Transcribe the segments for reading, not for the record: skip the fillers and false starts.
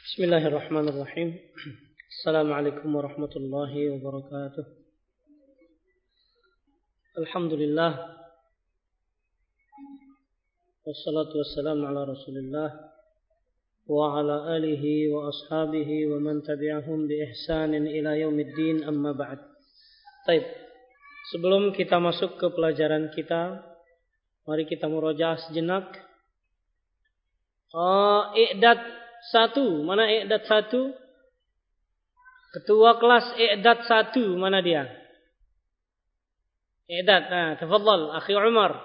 Bismillahirrahmanirrahim. Assalamualaikum warahmatullahi wabarakatuh. Alhamdulillah. Wassalatu wassalamu ala Rasulillah wa ala alihi wa ashabihi wa man tabi'ahum bi ihsanin ila yaumiddin, amma ba'd. Baik. Sebelum kita masuk ke pelajaran kita, mari kita murajaah sejenak. I'dad 1, mana i'dad 1? Ketua kelas i'dad 1, mana dia? I'dad, tafadhal akhi Umar.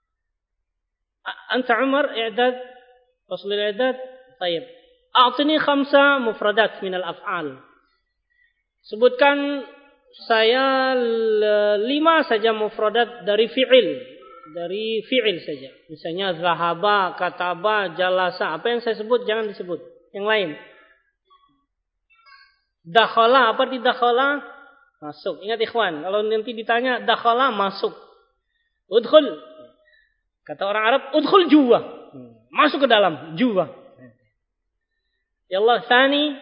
Anta Umar i'dad, fasl al-i'dad. Baik. A'tini 5 mufradat min al-af'al. Sebutkan saya 5 saja mufradat dari fi'il. Dari fi'il saja. Misalnya zahaba, kataba, jalasa. Apa yang saya sebut jangan disebut. Yang lain. Dakhala, apa arti dakhala? Masuk. Ingat ikhwan, kalau nanti ditanya dakhala, masuk. Udkhul. Kata orang Arab, udkhul juwa. Masuk ke dalam, juwa. Ya Allah, thani.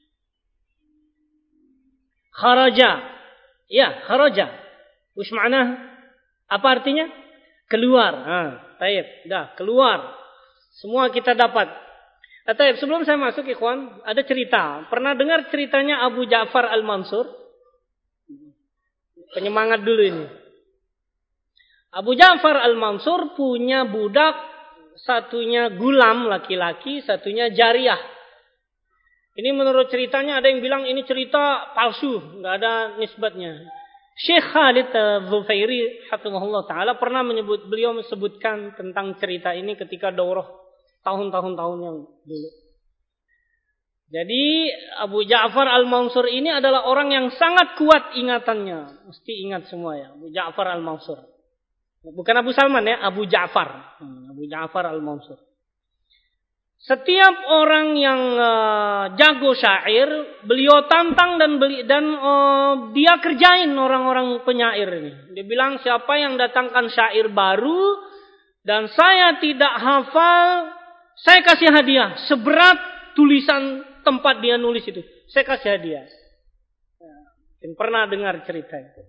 Kharaja. Ya, kharaja. Wish ma'nah? Apa artinya? Keluar. Taib. Dah, keluar. Semua kita dapat. Taib, sebelum saya masuk ikhwan, ada cerita. Pernah dengar ceritanya Abu Ja'far Al-Mansur? Penyemangat dulu ini. Abu Ja'far Al-Mansur punya budak, satunya gulam laki-laki, satunya jariyah. Ini menurut ceritanya ada yang bilang ini cerita palsu, enggak ada nisbatnya. Syekh Khalid Zufairi hafizahullah taala pernah beliau menyebutkan tentang cerita ini ketika daurah tahun-tahun yang dulu. Jadi Abu Ja'far Al-Mansur ini adalah orang yang sangat kuat ingatannya. Mesti ingat semua ya, Abu Ja'far Al-Mansur. Bukan Abu Salman ya, Abu Ja'far. Abu Ja'far Al-Mansur. Setiap orang yang jago syair, beliau tantang dan dia kerjain orang-orang penyair ini. Dia bilang siapa yang datangkan syair baru dan saya tidak hafal, saya kasih hadiah seberat tulisan tempat dia nulis itu. Saya kasih hadiah. Mungkin pernah dengar cerita itu.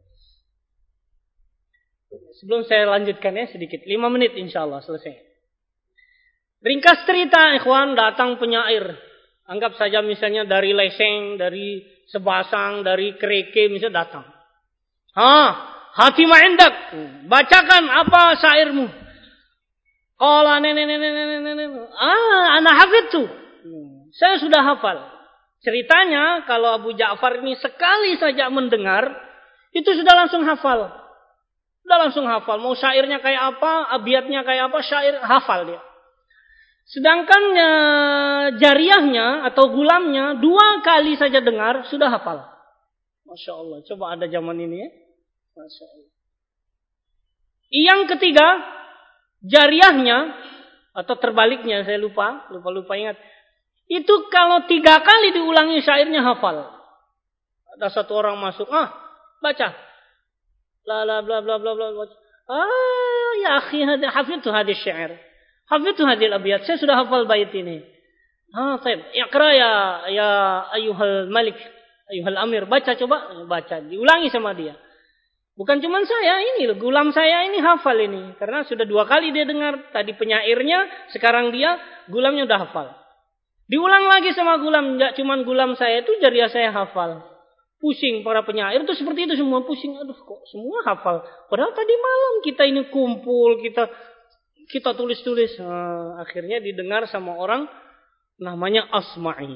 Sebelum saya lanjutkan ya sedikit, 5 menit insyaallah selesai. Ringkas cerita, ikhwan, datang penyair. Anggap saja misalnya dari Leseng, dari Sebasang, dari Kereke, misalnya datang. Hati ma'indak. Bacakan apa syairmu. Qala ana hafidtu. Saya sudah hafal. Ceritanya, kalau Abu Ja'far ini sekali saja mendengar, itu sudah langsung hafal. Sudah langsung hafal. Mau syairnya kayak apa, abiyatnya kayak apa, syair hafal dia. Sedangkan jariyahnya atau gulamnya 2 kali saja dengar sudah hafal. Masya Allah. Coba ada zaman ini ya. Masya Allah. Yang ketiga, jariyahnya atau terbaliknya saya lupa ingat. Itu kalau 3 kali diulangi syairnya hafal. Ada satu orang masuk, baca. La bla bla bla bla. Ya akhi, hafidtu hadis syair. Hafidtu hadil abiyat, saya sudah hafal bait ini. Baik. Iqra ya ayyuhal malik, ayyuhal amir. Baca coba, baca. Diulangi sama dia. Bukan cuma saya ini loh, gulam saya ini hafal ini. Karena sudah 2 kali dia dengar. Tadi penyairnya, sekarang dia, gulamnya udah hafal. Diulang lagi sama gulam. Enggak cuma gulam saya itu, jariyah saya hafal. Pusing para penyair itu seperti itu semua pusing. Aduh kok semua hafal. Padahal tadi malam kita ini kumpul, kita tulis-tulis. Akhirnya didengar sama orang namanya Asma'i.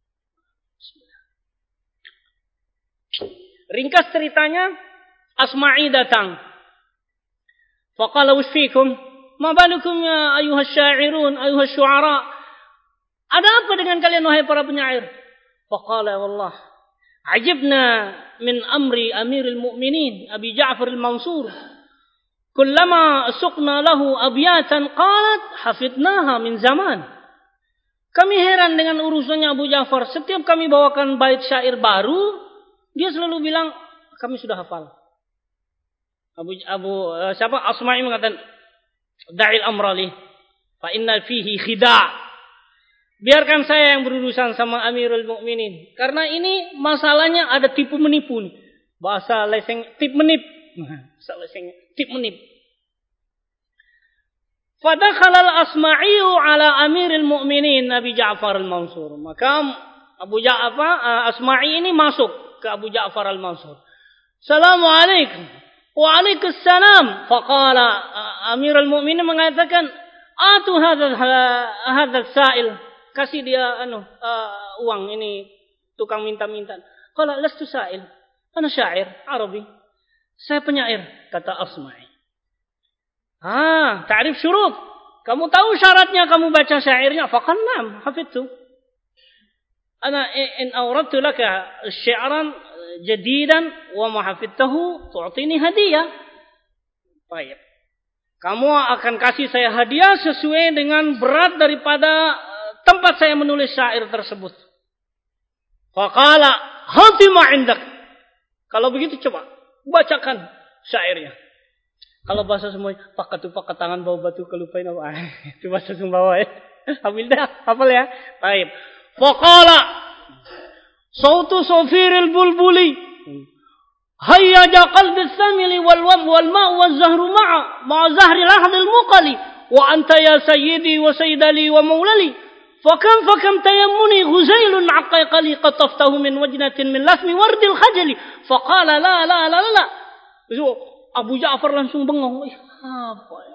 Ringkas ceritanya, Asma'i datang. Faqala wasfikum ma balukum ya ayuhas syairun ayuhas syu'ara. Ada apa dengan kalian wahai para penyair? Faqala wallah ajibna min amri amiril mu'minin Abi Ja'far al-Mansur. Kullama suqna lahu abiyatan qalat hafidnaha min zaman. Kami heran dengan urusannya Abu Ja'far. Setiap kami bawakan bait syair baru, dia selalu bilang kami sudah hafal. Asma'i mengatakan da'il amrali fa inna fihi khida'. Biarkan saya yang berurusan sama Amirul Mukminin. Karena ini masalahnya ada tipu menipu nih. Bahasa leseng tip menip. Bahasa leseng tip menip. Fadakhala al-Asma'i ala Amirul Mukminin Abi Ja'far al-Mansur. Maka Abu Ja'far Asma'i ini masuk ke Abu Ja'far al-Mansur. Assalamualaikum. Waalaikumsalam. Faqala Amirul Mukminin mengatakan, "Atu hadzal sa'il." Kasih dia uang ini tukang minta-minta. Qala lastu sa'il. Ana syair Arabi. Saya penyair, kata Asma'i. Ta'rif syurut. Kamu tahu syaratnya kamu baca syairnya? Faqal na'am, hafidtu. Ana in awradtu laka syi'ran jadidan wa ma hafidtahu tu'tini hadiah. Baik. Kamu akan kasih saya hadiah sesuai dengan berat daripada tempat saya menulis syair tersebut. Faqala hati ma indak. Kalau begitu coba bacakan syairnya. Kalau bahasa semuanya, pakat tangan bawa batu kelupain apa? Itu bahasa Sumbawa ya. Ambil dah, hafal ya. Baik. Faqala sautu safiril bulbuli hayyaja qalbi samili wal ma' wal zahru ma'a zahri lahdil muqali wa anta ya sayyidi wa sayyidali wa maulali fakam tayammuni ghuzailun aqaiqali qataftahu min wajnatin min lasmi wardil khajali faqala la Abu Ja'far langsung bengong. Apa ya?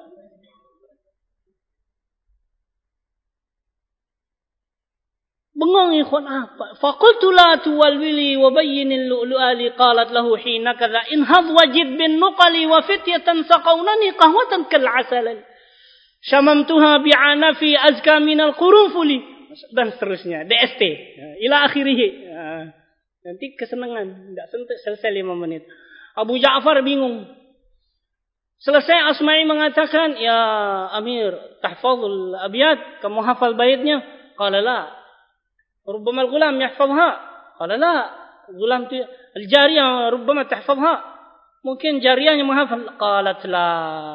Bengong ikhwan apa? Faqultu la tuwalwili wa bayyinil lu'lu'ali qalat lahu hina kadza inhad wajid bin nuqali wa fityatan saqawnani qahwatan kal asal. Syamamtuha bi'anafi azka minal qurunfuli dan seterusnya. DST ila akhirih. Nanti kesenangan, enggak selesai 5 menit. Abu Ja'far bingung. Selesai Asma'i mengatakan, "Ya Amir, tahfazul abiyat, kamu hafal baitnya?" Qala la. Rubbama al-ghulam yahfazha. Qala la. Ghulam al-jariyah rubbama tahfazha. Mungkin jariyahnya menghafal. Qalat la.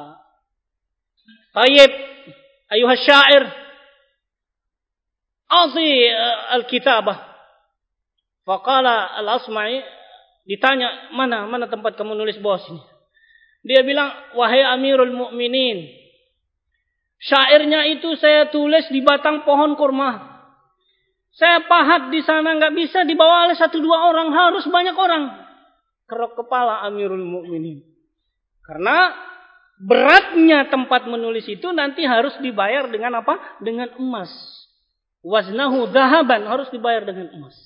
Tayyib, ayuha syair, a'ti al-kitabah. Faqala al-Asma'i, ditanya, mana tempat kamu nulis bawah sini? Dia bilang, wahai Amirul Mukminin, syairnya itu saya tulis di batang pohon kurma. Saya pahat di sana, nggak bisa dibawa oleh 1-2 orang, harus banyak orang. Kerok kepala Amirul Mukminin. Karena beratnya tempat menulis itu nanti harus dibayar dengan apa? Dengan emas. Waznahu dhahaban, harus dibayar dengan emas.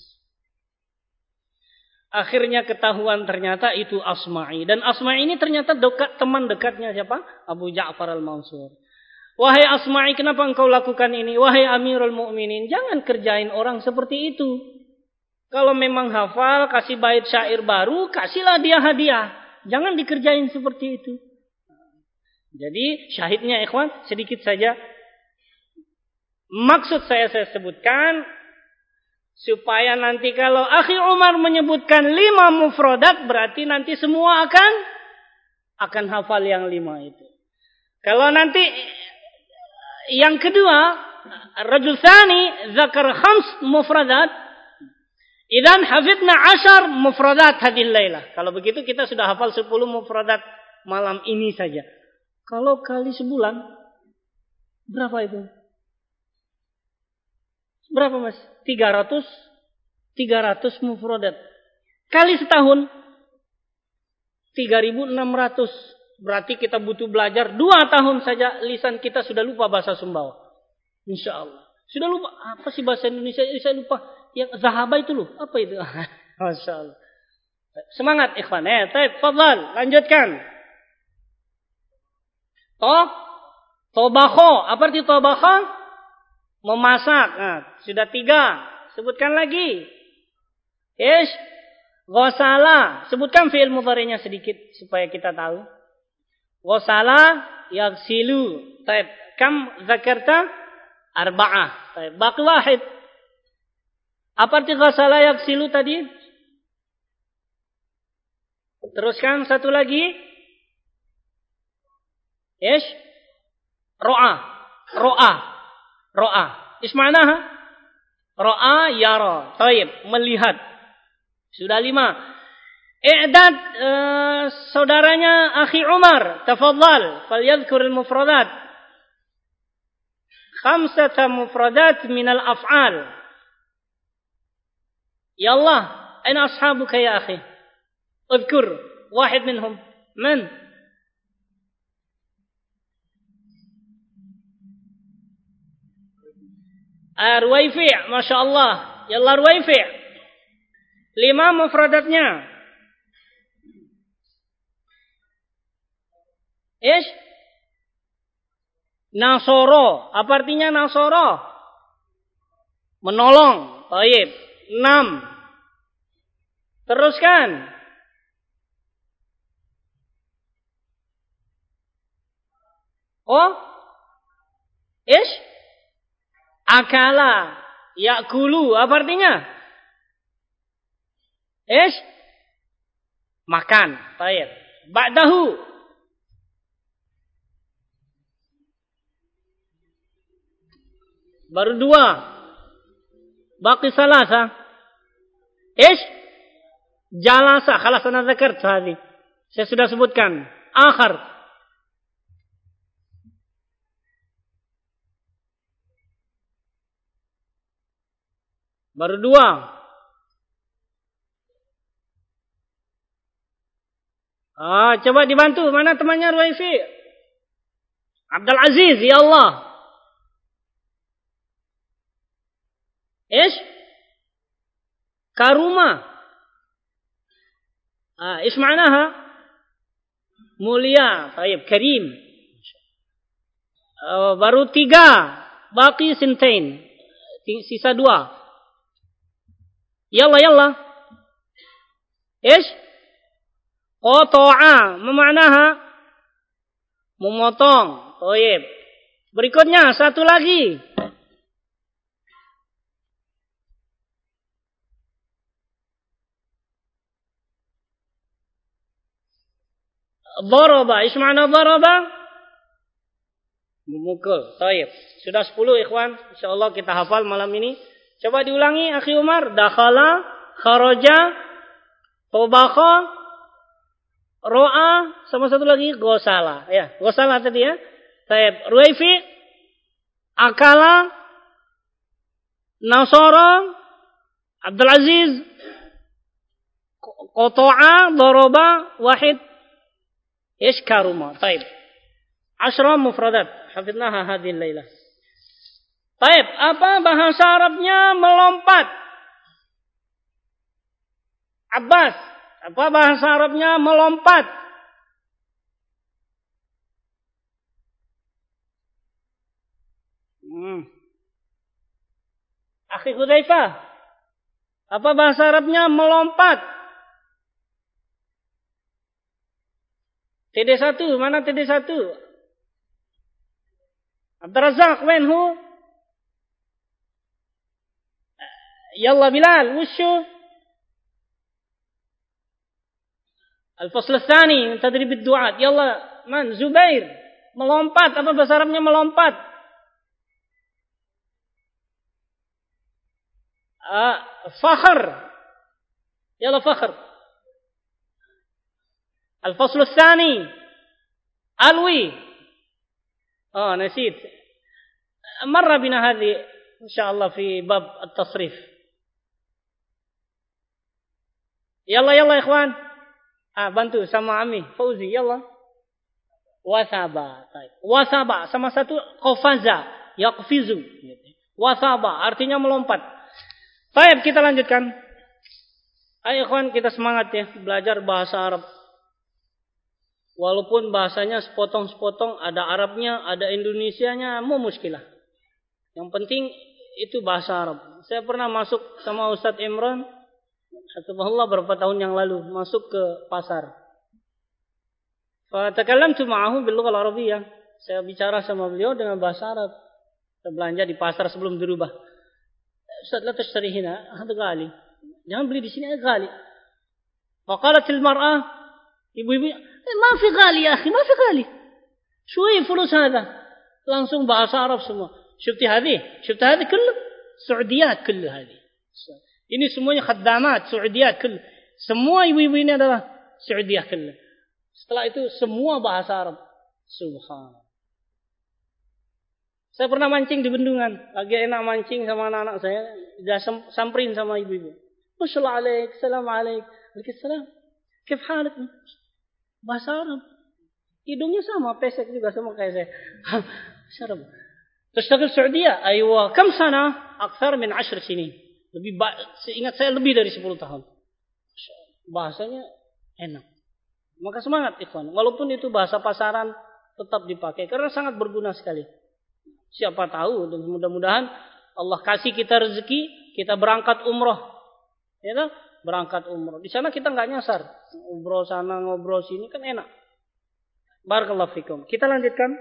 Akhirnya ketahuan ternyata itu Asma'i. Dan Asma'i ini ternyata teman dekatnya siapa? Abu Ja'far al-Mansur. Wahai Asma'i, kenapa engkau lakukan ini? Wahai Amirul Mukminin, jangan kerjain orang seperti itu. Kalau memang hafal, kasih bait syair baru, kasihlah dia hadiah. Jangan dikerjain seperti itu. Jadi syahidnya ikhwan, sedikit saja. Maksud saya sebutkan, supaya nanti kalau Akhi Umar menyebutkan 5 mufradat, berarti nanti semua akan hafal yang 5 itu. Kalau nanti yang kedua, rajul tsani zakar 5 mufradat, idan hafidna 10 mufradat hadil lailah. Kalau begitu kita sudah hafal 10 mufradat malam ini saja. Kalau kali sebulan, berapa itu? Berapa mas? 300 mufradat. Kali setahun 3.600. Berarti kita butuh belajar 2 tahun saja, lisan kita sudah lupa bahasa Sumbawa. Insya Allah. Sudah lupa. Apa sih bahasa Indonesia? Saya lupa. Yang zahaba itu loh. Apa itu? Masya Allah. Semangat ikhwan. Fadhal. Lanjutkan. Tobakho. Apa arti tobakho? Memasak. Nah, sudah 3. Sebutkan lagi. Ghasala. Sebutkan fi'il mudhari'nya sedikit supaya kita tahu. Ghasala yaghsilu. Taib. Kam zakarta? 4. Taib. Baqi wahid. Apa arti ghasala yaghsilu tadi? Teruskan satu lagi. Ro'a. Isma'naha. Ra'a yara. Taib, melihat. Sudah 5. I'dad saudaranya akhi Umar. Tafadhal, falyadhkur al-mufradat. 5 mufradat min al-af'al. Ya Allah, aina ashabuka ya akhi? Udhkur wahid minhum. Man? Ruwaifi', Masya Allah. Yallah Ruwaifi'. 5 mufradatnya. Ish? Nasoro. Apa artinya nasoro? Menolong. Baik. 6. Teruskan. Oh? Ish? Akala. Ya'kulu. Apa artinya? Ish? Makan. Baik. Ba'dahu. Baru 2. Baqi salasa. Ish? Jalasa. Khalas ana dzakart hadhi. Saya sudah sebutkan. Akhar. Baru 2. Coba dibantu. Mana temannya Ruwaifi? Abdul Aziz, ya Allah. Ish? Karuma. Ish ma'naha? Mulia. Taib, karim. Baru 3. Baqi sintain. Sisa 2. Yalla, yalla. Ish? Qata'a. Memanaha? Memotong. Taib. Berikutnya, satu lagi. Daraba. Ish ma'na daraba? Memukul. Taib. Sudah 10 ikhwan. InsyaAllah kita hafal malam ini. Coba diulangi akhi Umar. Dakhala, kharaja, tobakha, ro'a, sama satu lagi gosala. Ya, gosala tadi ya. Taib. Ruwaifi, akala, nasara, Abdul Aziz, qata'a, daraba, wahid, karuma. Taib. 10 mufradat. Hafidnaha hadhihi al-lailah. Taib. Apa bahasa Arabnya melompat? Abbas. Apa bahasa Arabnya melompat? Akhi Hudzaifah. Apa bahasa Arabnya melompat? TD1. Mana TD1? Abdul Razak. When who? Yalla Bilal. Wushu? Al-fasl ats-tsani. Tadrib ad-du'at. Yalla. Man? Zubair. Melompat. Apa bahasa Arabnya melompat? Fakhr. Yalla Fakhr. الفصل الثاني ألوي نسيت مر بنا هذه إن شاء الله في باب التصريف يلا يلا يا إخوان bantu sama Ami Fauzi yalla wasaba wasaba sama satu qafaza yaqfizu wasaba artinya melompat. Baik kita lanjutkan. Ayo ikhwan kita semangat ya belajar bahasa Arab. Walaupun bahasanya sepotong-sepotong, ada Arabnya, ada Indonesianya, mau muskilah. Yang penting itu bahasa Arab. Saya pernah masuk sama Ustadz Imran, hafizahullah berapa tahun yang lalu, masuk ke pasar. Fatakalamtu ma'ahu bil lughah al-arabiyyah. Saya bicara sama beliau dengan bahasa Arab. Saya belanja di pasar sebelum dirubah. Ustadz la tashtari hina, hada ghali. Jangan beli di sini, ghali. Faqalat al-mar'ah, ibu-ibu, ما في غالي يا أخي ما في غالي شوية فلوس هذا langsung bahasa Arab semua. شفت هذه كله Saudiyat kull hadhi. Ini semuanya khaddamat, Saudiyat kull. Semua ibu-ibu ini adalah Saudiyah kull. Setelah itu semua bahasa Arab. Subhanallah. Saya pernah mancing di bendungan. Lagi enak mancing sama anak-anak saya. Dia samperin sama ibu-ibu. Assalamualaikum, assalamualaikum. Waalaikumsalam. Kif halak? Bahasa Arab. Hidungnya sama, pesek juga sama kayak saya. Syarab. Tashtaghil Saudiyah. Aywa, kam sana? Akthar min 10 sinin. Seingat saya lebih dari 10 tahun. Bahasanya enak. Maka semangat ikhwan. Walaupun itu bahasa pasaran tetap dipakai. Karena sangat berguna sekali. Siapa tahu, dan mudah-mudahan Allah kasih kita rezeki, kita berangkat umroh. Ya kan? Berangkat umroh. Di sana kita nggak nyasar. Umroh sana, ngobrol sini kan enak. Barakallahu fikum. Kita lanjutkan.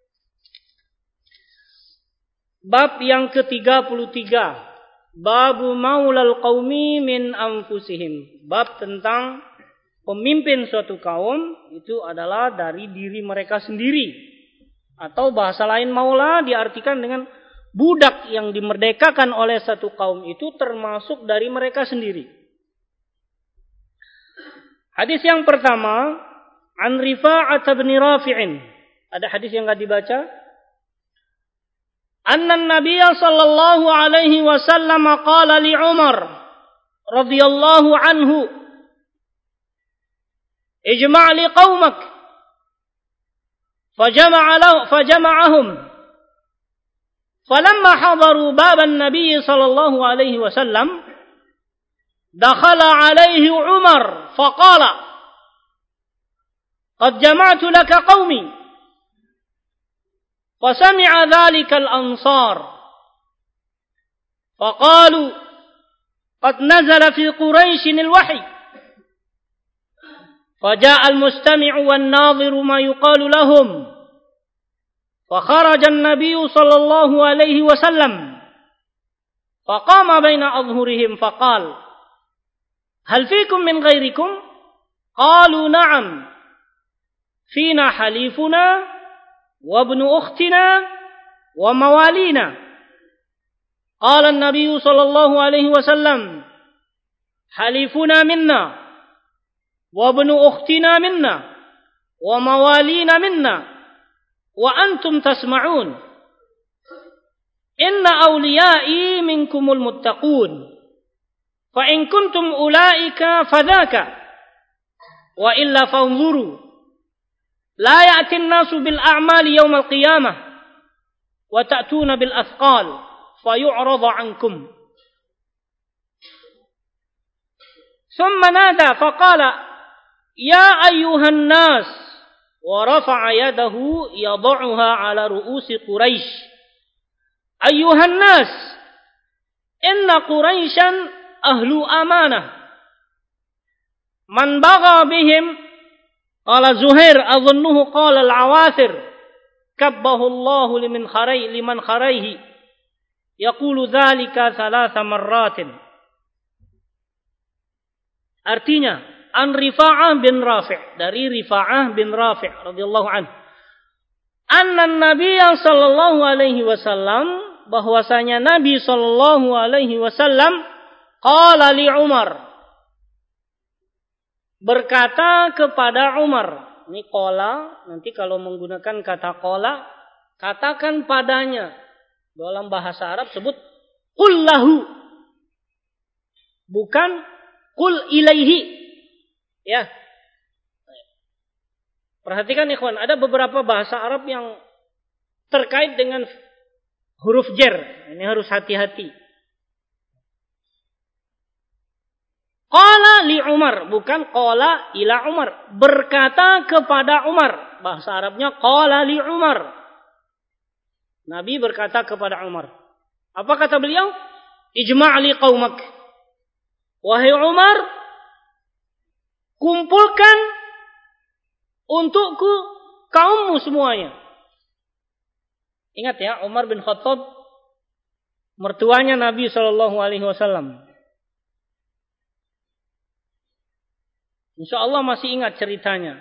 Bab yang ke-33. Babu maulal qaumi min anfusihim. Bab tentang pemimpin suatu kaum itu adalah dari diri mereka sendiri. Atau bahasa lain maula diartikan dengan budak yang dimerdekakan oleh satu kaum itu termasuk dari mereka sendiri. Hadis yang pertama, an Rifa'ah bin Rafi'in. Ada hadis yang enggak dibaca. Anna Nabiy sallallahu alaihi wasallam qala li Umar radhiyallahu anhu, "Ijma' li qaumak." فجمعهم فلما حضروا باب النبي صلى الله عليه وسلم دخل عليه عمر فقال قد جمعت لك قومي فسمع ذلك الأنصار فقالوا قد نزل في قريش الوحي فجاء المستمع والناظر ما يقال لهم فخرج النبي صلى الله عليه وسلم فقام بين أظهرهم فقال هل فيكم من غيركم قالوا نعم فينا حليفنا وابن أختنا وموالينا قال النبي صلى الله عليه وسلم حليفنا منا وابن أختنا منا وموالينا منا وأنتم تسمعون إن أوليائي منكم المتقون فإن كنتم أولئك فذاك وإلا فانظروا لا يأتي الناس بالأعمال يوم القيامة وتأتون بالأثقال فيعرض عنكم ثم نادى فقال يا أيها الناس ورفع يده يضعها على رؤوس قريش أيها الناس إن قريشا أهل أمانة من بغى بهم قال زهير أظنه قال العواثر كبه الله لمن خريه يقول ذلك 3 مرات. Artinya an Rifa'ah bin Rafi', dari Rifa'ah bin Rafi' radhiyallahu anhu, anna Nabiy sallallahu alaihi wasallam, bahwasanya Nabi sallallahu alaihi wasallam qala li Umar, berkata kepada Umar. Ini qala, nanti kalau menggunakan kata qala, katakan padanya. Dalam bahasa Arab sebut qul lahu, bukan qul ilaihi. Ya. Perhatikan ikhwan, ada beberapa bahasa Arab yang terkait dengan huruf jar. Ini harus hati-hati. Qala li Umar, bukan qala ila Umar. Berkata kepada Umar. Bahasa Arabnya qala li Umar. Nabi berkata kepada Umar. Apa kata beliau? Ijma' li qaumak. Wahai Umar, kumpulkan untukku kaummu semuanya. Ingat ya, Umar bin Khattab mertuanya Nabi SAW. Insya Allah masih ingat ceritanya.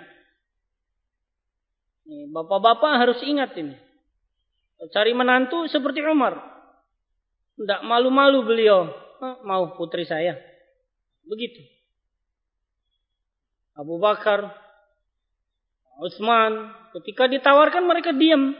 Bapak-bapak harus ingat ini. Cari menantu seperti Umar. Tidak malu-malu beliau. Mau putri saya. Begitu. Abu Bakar, Utsman, ketika ditawarkan mereka diam.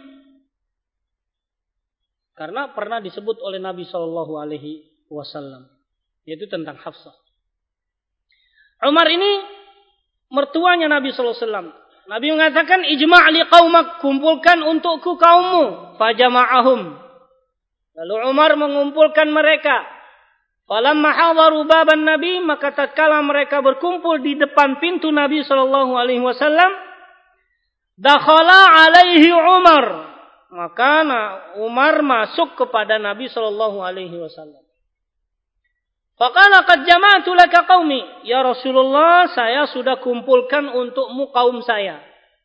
Karena pernah disebut oleh Nabi SAW, yaitu tentang Hafsah. Umar ini mertuanya Nabi SAW. Nabi mengatakan, ijma' li qaumak, kumpulkan untukku kaummu. Fajama'ahum. Lalu Umar mengumpulkan mereka. Falamma hadaru baban Nabi, maka tatkala mereka berkumpul di depan pintu Nabi SAW, dakhala alaihi Umar. Maka Umar masuk kepada Nabi SAW. Faqala qad jama'tu laka qaumi. Ya Rasulullah, saya sudah kumpulkan untukmu kaum saya.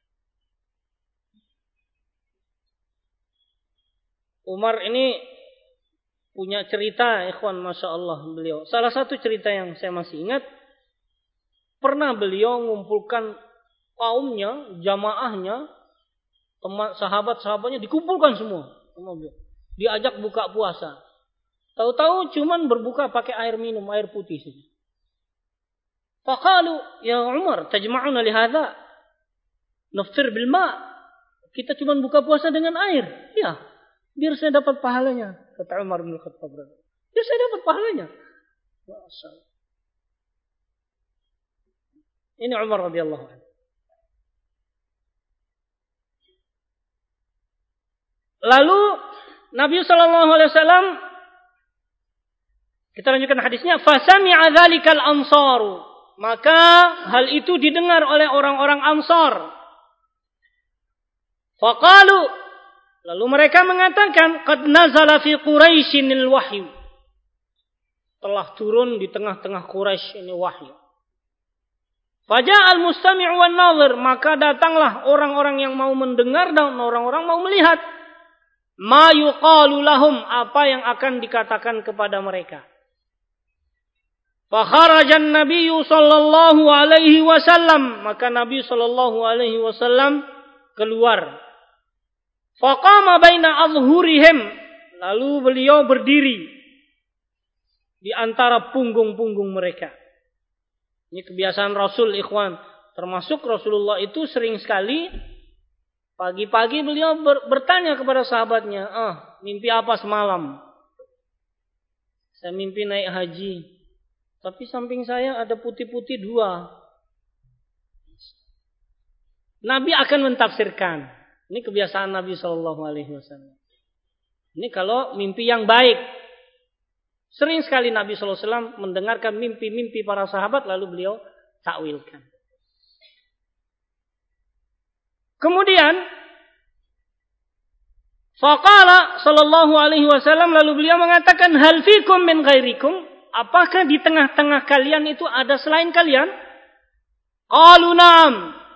Umar ini punya cerita, ikhwan, Masya Allah beliau. Salah satu cerita yang saya masih ingat, pernah beliau mengumpulkan kaumnya, jamaahnya, teman sahabat-sahabatnya dikumpulkan semua. Diajak buka puasa. Tahu-tahu cuman berbuka pakai air minum, air putih saja. Faqalu, ya Umar, tajma'una li hadza? Naftir bil ma'. Kita cuman buka puasa dengan air. Ya, biar saya dapat pahalanya, kata Umar bin Khattab. Biar saya dapat pahalanya. Masyaallah. Ini Umar radhiyallahu anhu. Lalu Nabi SAW, kita lanjutkan hadisnya, fasami'a dzalikal ansaru, maka hal itu didengar oleh orang-orang Ansar. Faqalu, lalu mereka mengatakan, qad nazala fi Quraisynil wahyu, telah turun di tengah-tengah Quraisy ini wahyu. Faja'al mustami'u wan nadhir, maka datanglah orang-orang yang mau mendengar dan orang-orang mau melihat. Ma yuqalu lahum, apa yang akan dikatakan kepada mereka. Fa kharajan Nabi sallallahu alaihi wasallam, maka Nabi sallallahu alaihi wasallam keluar. Fa qama baina azhurihim, lalu beliau berdiri di antara punggung-punggung mereka. Ini kebiasaan Rasul, ikhwan. Termasuk Rasulullah itu sering sekali pagi-pagi beliau bertanya kepada sahabatnya, mimpi apa semalam? Saya mimpi naik haji. Tapi samping saya ada putih-putih 2. Nabi akan mentafsirkan. Ini kebiasaan Nabi SAW. Ini kalau mimpi yang baik. Sering sekali Nabi SAW mendengarkan mimpi-mimpi para sahabat lalu beliau takwilkan. Kemudian faqala sallallahu alaihi wasallam, lalu beliau mengatakan, hal fikum min ghairikum, apakah di tengah-tengah kalian itu ada selain kalian? Qalu na'am.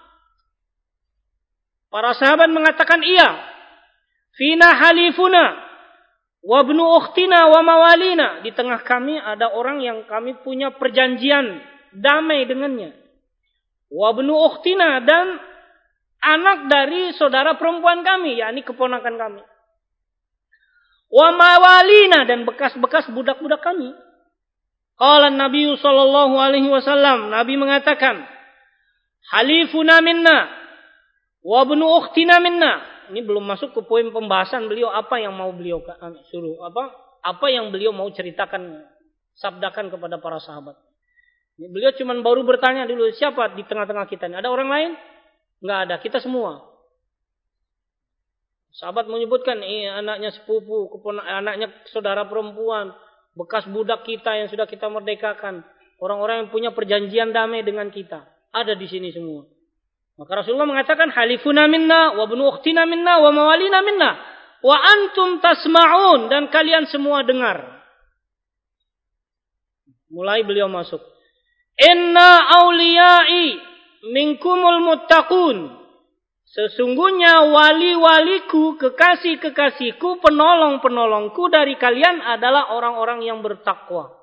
Para sahabat mengatakan iya. Fina halifuna wa ibnu ukhtina wa mawalina, di tengah kami ada orang yang kami punya perjanjian damai dengannya. Wa ibnu ukhtina, dan anak dari saudara perempuan kami, yakni keponakan kami. Wa mawalina, dan bekas-bekas budak-budak kami. Qala Nabi sallallahu alaihi wasallam, Nabi mengatakan, halifuna minna wa ibnu ukhtina minna. Ini belum masuk ke poin pembahasan beliau apa yang mau beliau suruh, apa yang beliau mau ceritakan, sabdakan kepada para sahabat. Ini beliau cuma baru bertanya dulu, siapa di tengah-tengah kita ini? Ada orang lain? Enggak ada, kita semua. Sahabat menyebutkan, anaknya sepupu, anaknya saudara perempuan, bekas budak kita yang sudah kita merdekakan, orang-orang yang punya perjanjian damai dengan kita, ada di sini semua. Maka Rasulullah mengatakan, halifuna minna wa ibnu ukhtina minna wa mawalina minna wa antum tasma'un, dan kalian semua dengar. Mulai beliau masuk. Inna awliyai minkumul muttaqun, sesungguhnya wali-waliku, kekasih-kekasihku, penolong-penolongku dari kalian adalah orang-orang yang bertakwa.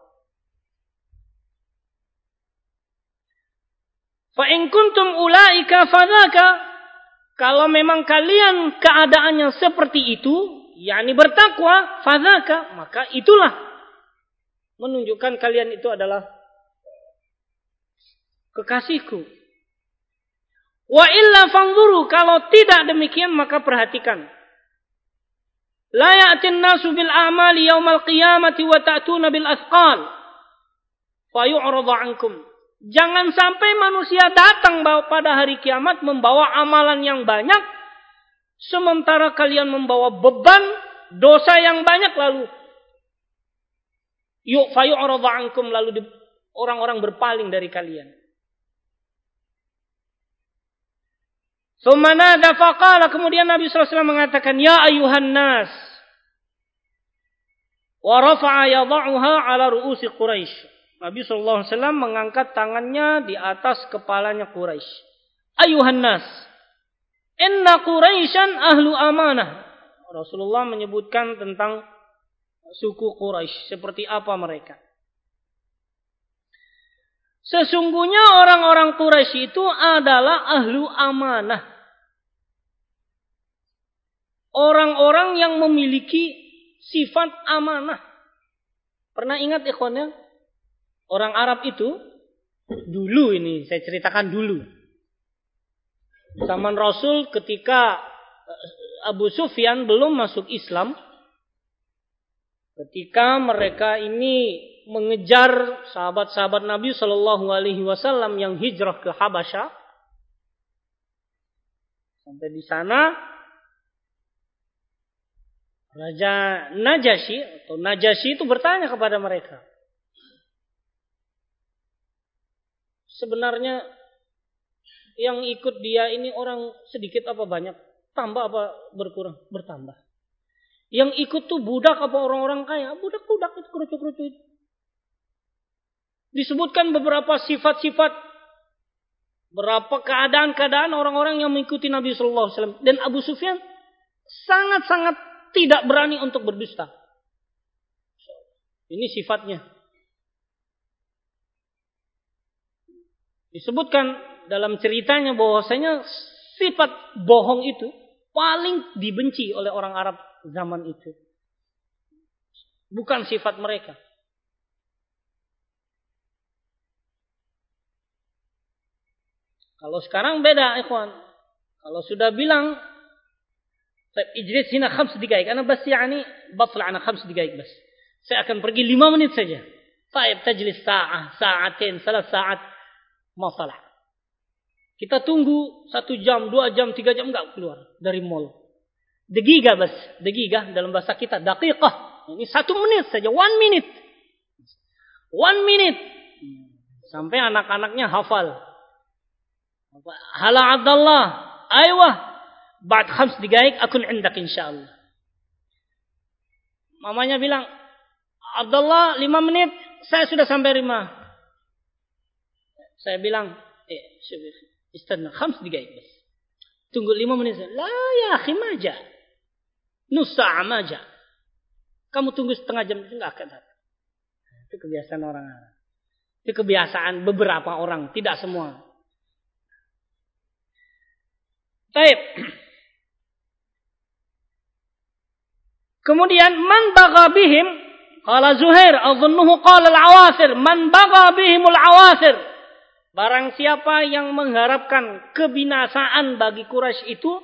Fa in kuntum ulaika fadzaka, kalau memang kalian keadaannya seperti itu, yakni bertakwa, fadzaka, maka itulah menunjukkan kalian itu adalah kekasihku. Wa illa fanzuru, kalau tidak demikian maka perhatikan. La ya'tin nasu bil a'mali yaumal qiyamati wa ta'tuna bil athqal fa yu'radu ankum. Jangan sampai manusia datang pada hari kiamat membawa amalan yang banyak, sementara kalian membawa beban dosa yang banyak, lalu fa yu'radu ankum, lalu orang-orang berpaling dari kalian. Sumanada faqala, kemudian Nabi SAW mengatakan, ya ayuhan nas, wa rafa'a yada'uha ala ru'usi Quraisy. Nabi SAW mengangkat tangannya di atas kepalanya Quraisy. Ayuhan nas, inna Quraisyan ahlu amanah. Rasulullah menyebutkan tentang suku Quraisy, seperti apa mereka. Sesungguhnya orang-orang Quraisy itu adalah ahlu amanah. Orang-orang yang memiliki sifat amanah. Pernah ingat ikhwannya? Orang Arab itu, dulu ini, saya ceritakan dulu. Zaman Rasul ketika Abu Sufyan belum masuk Islam, ketika mereka ini mengejar sahabat-sahabat Nabi Shallallahu Alaihi Wasallam yang hijrah ke Habasyah, sampai di sana Raja Najasyi itu bertanya kepada mereka, sebenarnya yang ikut dia ini orang sedikit apa banyak, tambah apa berkurang? Bertambah. Yang ikut tuh budak apa orang-orang kaya? Budak-budak itu, kerucu-kerucu itu. Disebutkan beberapa sifat-sifat, berapa keadaan-keadaan orang-orang yang mengikuti Nabi Sallallahu Alaihi Wasallam. Dan Abu Sufyan sangat-sangat tidak berani untuk berdusta. Ini sifatnya. Disebutkan dalam ceritanya bahwasanya sifat bohong itu paling dibenci oleh orang Arab zaman itu. Bukan sifat mereka. Kalau sekarang beda, ikhwan. Kalau sudah bilang, ijlis hina 5 دقائق, ana bas yani batla ana 5 دقائق bas. Saya akan pergi 5 menit saja. Taib tajlis sa'ah, sa'atin, 3 saat, masalah. Kita tunggu 1 jam, 2 jam, 3 jam, enggak keluar dari mall. Daqiqah bas, daqiqah dalam bahasa kita, daqiqah. Ini 1 menit saja, 1 minute. 1 minute. Sampai anak-anaknya hafal. Hala Abdullah, aywah, ba'd 5 دقائق akun indak insyaallah. Mamanya bilang, Abdullah 5 menit saya sudah sampai rumah. Saya bilang, istanna 5 دقائق bas. Tunggu 5 menit. La ya akhi maja. Nus sa'a maja. Kamu tunggu setengah jam itu enggak akan datang. Itu kebiasaan orang Arab. Itu kebiasaan beberapa orang, tidak semua. Baik. Kemudian man bagha bihim, qala Zuhair, adhunnuhu qala al-Awasir, man bagha bihimul awasir. Barang siapa yang mengharapkan kebinasaan bagi Quraisy itu,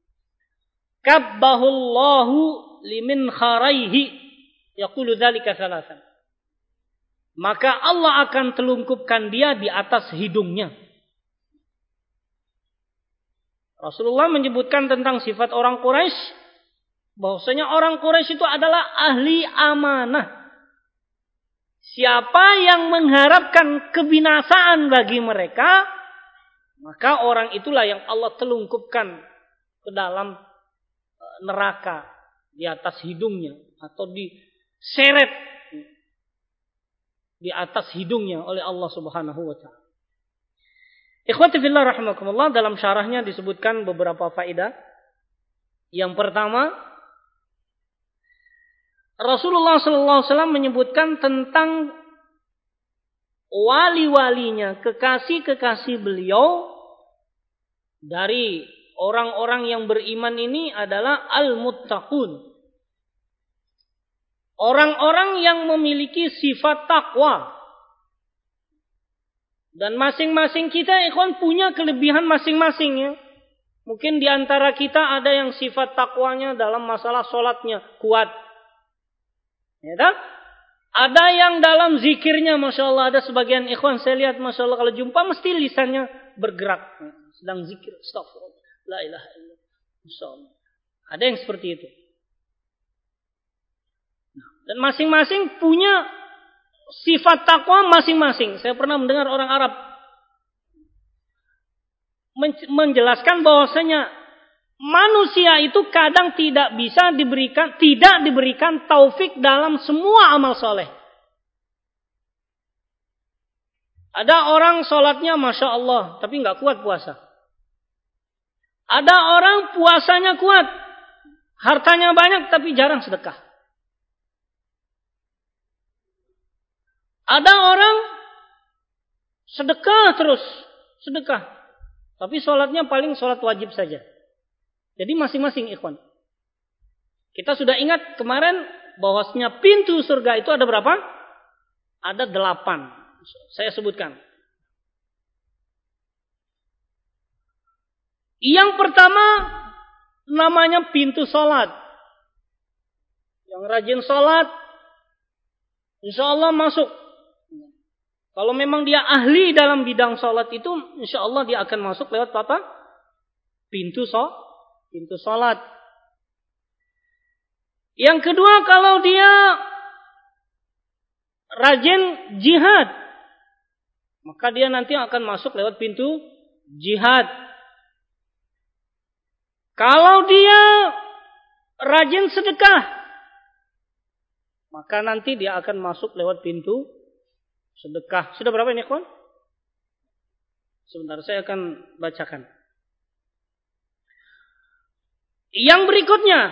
kabbahullahu limin kharaihi, yaqulu dzalika salasan. Maka Allah akan telungkupkan dia di atas hidungnya. Rasulullah menyebutkan tentang sifat orang Quraisy, bahwasanya orang Quraisy itu adalah ahli amanah. Siapa yang mengharapkan kebinasaan bagi mereka, maka orang itulah yang Allah telungkupkan ke dalam neraka di atas hidungnya, atau diseret di atas hidungnya oleh Allah Subhanahu wa taala. Ikhwati fillah rahimakumullah, dalam syarahnya disebutkan beberapa faedah. Yang pertama, Rasulullah SAW menyebutkan tentang wali-walinya, kekasih-kekasih beliau dari orang-orang yang beriman ini adalah al-muttaqun, Orang-orang yang memiliki sifat takwa. Dan masing-masing kita ikhwan punya kelebihan masing-masing ya. Mungkin di antara kita ada yang sifat takwanya dalam masalah sholatnya kuat. Ya tak? Ada yang dalam zikirnya Masya Allah. Ada sebagian ikhwan saya lihat Masya Allah kalau jumpa mesti lisannya bergerak. Sedang zikir. Astagfirullah. La ilaha illallah. Masya Allah. Ada yang seperti itu. Dan masing-masing punya sifat takwa masing-masing. Saya pernah mendengar orang Arab menjelaskan bahwasanya manusia itu kadang tidak diberikan taufik dalam semua amal soleh. Ada orang sholatnya Masya Allah, tapi nggak kuat puasa. Ada orang puasanya kuat, hartanya banyak tapi jarang sedekah. Ada orang sedekah terus, sedekah. Tapi sholatnya paling sholat wajib saja. Jadi masing-masing ikhwan. Kita sudah ingat kemarin bahwasanya pintu surga itu ada berapa? Ada 8. Saya sebutkan. Yang pertama namanya pintu sholat. Yang rajin sholat, insya Allah masuk. Kalau memang dia ahli dalam bidang sholat itu, insya Allah dia akan masuk lewat apa? Pintu sholat. Yang kedua, kalau dia rajin jihad, maka dia nanti akan masuk lewat pintu jihad. Kalau dia rajin sedekah, maka nanti dia akan masuk lewat pintu sedekah. Sudah berapa ini, kawan? Sebentar, saya akan bacakan. Yang berikutnya,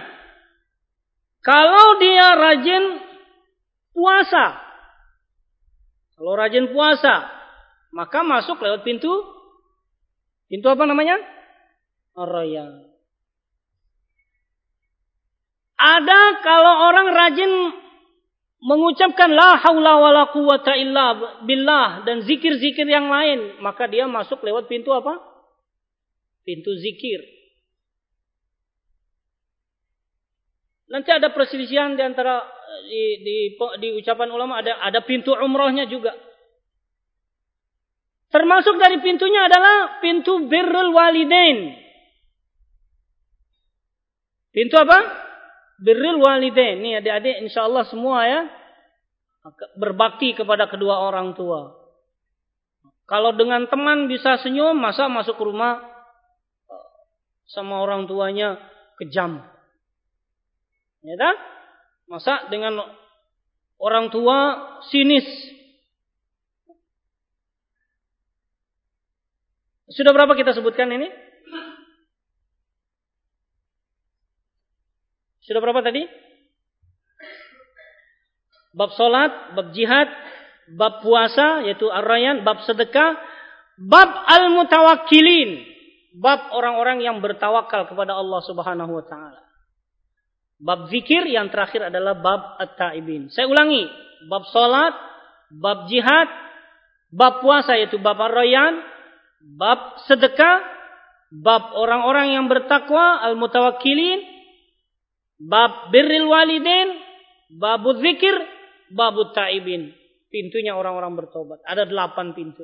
kalau dia rajin puasa. Kalau rajin puasa, maka masuk lewat pintu apa namanya? Ar-Rayyan. Ada kalau orang rajin mengucapkan la haula wala quwata illa billah dan zikir-zikir yang lain, maka dia masuk lewat pintu apa? Pintu zikir. Nanti ada perselisihan di antara di ucapan ulama, ada pintu umrohnya juga. Termasuk dari pintunya adalah pintu birrul walidain. Pintu apa? Birrul walidain. Nih adik-adik insyaallah semua ya berbakti kepada kedua orang tua. Kalau dengan teman bisa senyum, masa masuk ke rumah sama orang tuanya kejam. Ya tak? Masa dengan orang tua sinis. Sudah berapa kita sebutkan ini? Sudah berapa tadi? Bab salat, bab jihad, bab puasa yaitu ar-rayyan, bab sedekah, bab al-mutawakkilin, bab orang-orang yang bertawakal kepada Allah Subhanahu wa taala. Bab zikir yang terakhir adalah bab at-taibin. Saya ulangi, bab salat, bab jihad, bab puasa yaitu bab ar-rayyan, bab sedekah, bab orang-orang yang bertakwa, al-mutawakkilin, bab birril walidain, babul zikir, babut taibin. Pintunya orang-orang bertobat. Ada 8 pintu.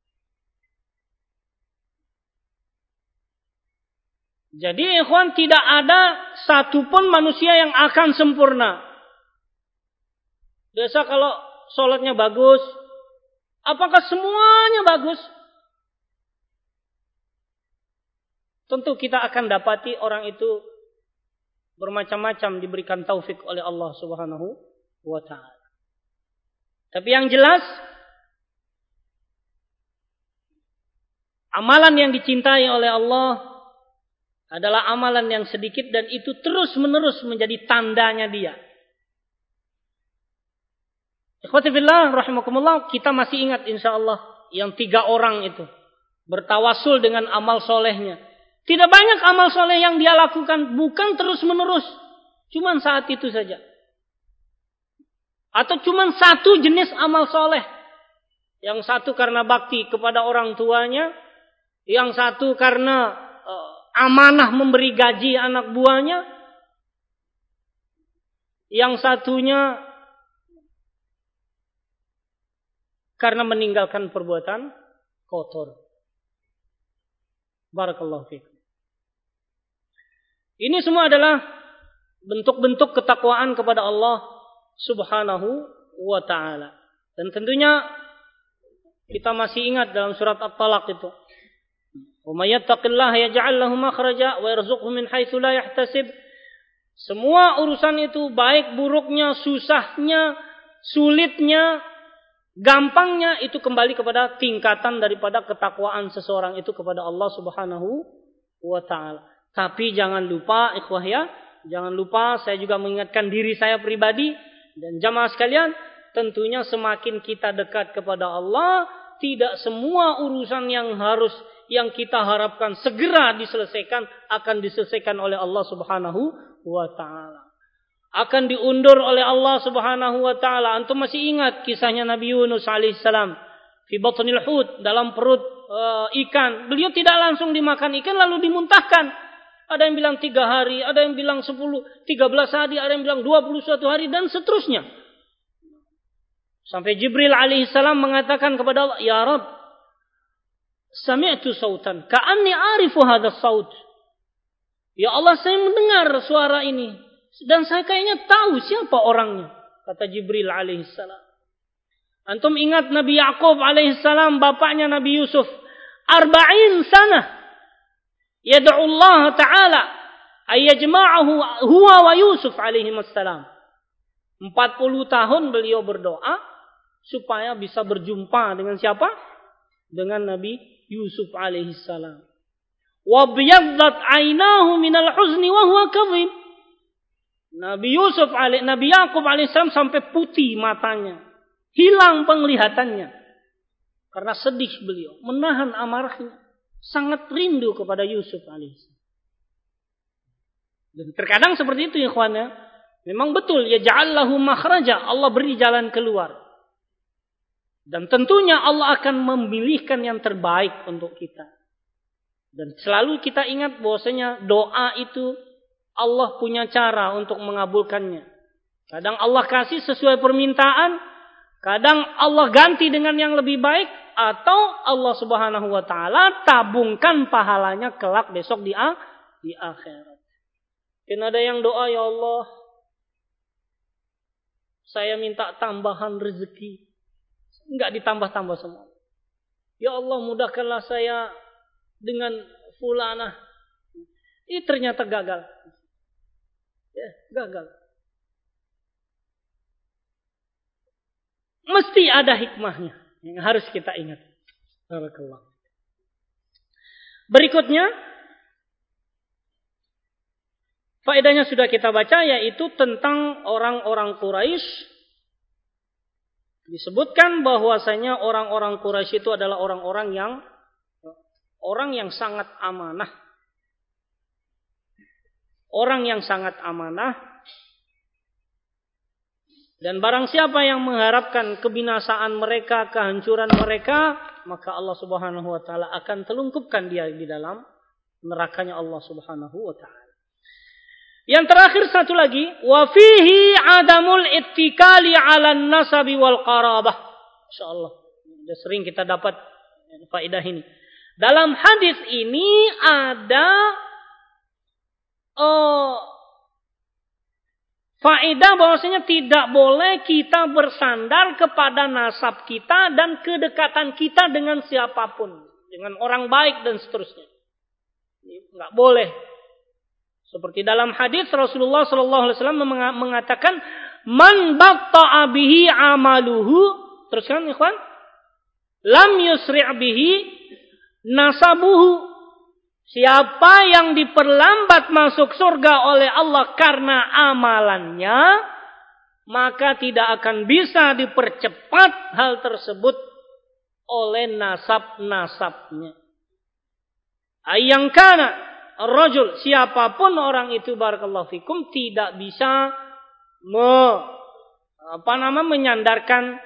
Jadi ikhwan, tidak ada satupun manusia yang akan sempurna. Biasa kalau sholatnya bagus, apakah semuanya bagus? Tentu kita akan dapati orang itu bermacam-macam diberikan taufik oleh Allah Subhanahu wa taala. Tapi yang jelas amalan yang dicintai oleh Allah adalah amalan yang sedikit dan itu terus-menerus menjadi tandanya dia. Ikhwati fillah rahimakumullah, kita masih ingat insyaallah yang 3 orang itu bertawasul dengan amal solehnya. Tidak banyak amal soleh yang dia lakukan, bukan terus-menerus. Cuman saat itu saja. Atau cuma satu jenis amal soleh. Yang satu karena bakti kepada orang tuanya. Yang satu karena amanah memberi gaji anak buahnya. Yang satunya karena meninggalkan perbuatan kotor. Barakallahu fiikum. Ini semua adalah bentuk-bentuk ketakwaan kepada Allah Subhanahu wa ta'ala. Dan tentunya kita masih ingat dalam surat At-Talaq itu. Wa may yattaqillaha yaj'al lahu makhraja wa yarzuqhu min haitsu la yahtasib. Semua urusan itu baik buruknya, susahnya, sulitnya, gampangnya itu kembali kepada tingkatan daripada ketakwaan seseorang itu kepada Allah Subhanahu wa ta'ala. Tapi jangan lupa ikhwah ya, jangan lupa saya juga mengingatkan diri saya pribadi dan jamaah sekalian, tentunya semakin kita dekat kepada Allah, tidak semua urusan yang kita harapkan segera diselesaikan akan diselesaikan oleh Allah Subhanahu wa ta'ala. Akan diundur oleh Allah Subhanahu wa ta'ala. Antum masih ingat kisahnya Nabi Yunus alaihissalam fi batnil hut, dalam perut ikan. Beliau tidak langsung dimakan ikan lalu dimuntahkan. Ada yang bilang 3 hari, ada yang bilang 13 hari, ada yang bilang 21 hari dan seterusnya. Sampai Jibril alaihissalam mengatakan kepada Allah, "Ya Rabb, sami'tu sautan ka'anni arifu hadha saut." Ya Allah, saya mendengar suara ini dan saya kayaknya tahu siapa orangnya, kata Jibril alaihissalam. Antum ingat Nabi Yaqub alaihissalam, bapaknya Nabi Yusuf, 40 sana yad'u Allah Ta'ala ayyajma'ahu huwa wa Yusuf alaihissalam. 40 tahun beliau berdoa supaya bisa berjumpa dengan siapa? Dengan Nabi Yusuf alaihissalam. Wa biyaddat 'ainahu minal huzni wa huwa kadhib. Nabi Yaqub alaihissalam sampai putih matanya, hilang penglihatannya karena sedih beliau, menahan amarahnya, sangat rindu kepada Yusuf alaihissalam. Dan terkadang seperti itu ya ikhwan. Memang betul, ya ja'allahu makhraja, Allah beri jalan keluar. Dan tentunya Allah akan memilihkan yang terbaik untuk kita. Dan selalu kita ingat bahwasanya doa itu Allah punya cara untuk mengabulkannya. Kadang Allah kasih sesuai permintaan, kadang Allah ganti dengan yang lebih baik, atau Allah Subhanahu wa ta'ala tabungkan pahalanya kelak besok di akhirat. Mungkin ada yang doa, ya Allah, saya minta tambahan rezeki. Enggak ditambah-tambah semua. Ya Allah, mudahkanlah saya dengan fulanah. Ini ternyata gagal. Ya, gagal. Mesti ada hikmahnya yang harus kita ingat. Barakallah. Berikutnya, faedahnya sudah kita baca, yaitu tentang orang-orang Quraisy. Disebutkan bahwasanya orang-orang Quraisy itu adalah orang yang sangat amanah. Orang yang sangat amanah. Dan barang siapa yang mengharapkan kebinasaan mereka, kehancuran mereka, maka Allah Subhanahu wa ta'ala akan telungkupkan dia di dalam nerakanya Allah Subhanahu wa ta'ala. Yang terakhir satu lagi, wa fihi adamul ittikali 'alan nasabi wal qarabah. Insyaallah sudah sering kita dapat faedah ini. Dalam hadis ini ada faedah bahwasanya tidak boleh kita bersandar kepada nasab kita dan kedekatan kita dengan siapapun, dengan orang baik dan seterusnya. Enggak boleh. Seperti dalam hadis Rasulullah sallallahu alaihi wasallam mengatakan, "Man batta'a bihi amaluhu," teruskan ikhwan, "lam yusri' bihi nasabuhu." Siapa yang diperlambat masuk surga oleh Allah karena amalannya, maka tidak akan bisa dipercepat hal tersebut oleh nasab-nasabnya. Ayangkana rajul, siapapun orang itu, barakallahu fikum, tidak bisa menyandarkan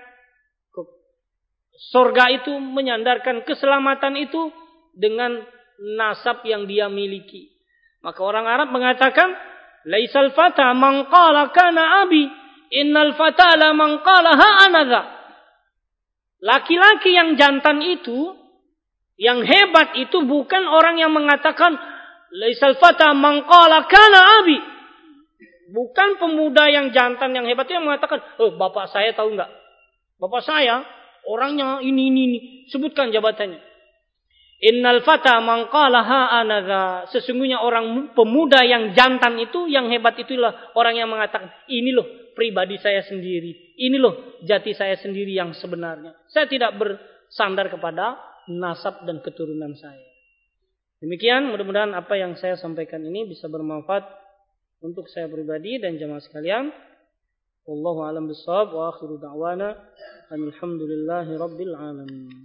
surga itu, menyandarkan keselamatan itu dengan nasab yang dia miliki. Maka orang Arab mengatakan, laisal fata man qala kana abi, innal fata la man qala ha anadha. Laki-laki yang jantan itu, yang hebat itu bukan orang yang mengatakan laisal fata man qala kana abi. Bukan pemuda yang jantan yang hebat itu yang mengatakan, bapak saya tahu enggak? Bapak saya orangnya ini. Sebutkan jabatannya. Innal fata man qala ha anadha. Sesungguhnya orang pemuda yang jantan itu, yang hebat itulah orang yang mengatakan, ini loh pribadi saya sendiri. Ini loh jati saya sendiri yang sebenarnya. Saya tidak bersandar kepada nasab dan keturunan saya. Demikian, mudah-mudahan apa yang saya sampaikan ini bisa bermanfaat untuk saya pribadi dan jamaah sekalian. Wallahu a'lam bishawab wa akhiru da'wana alhamdulillahi rabbil alamin.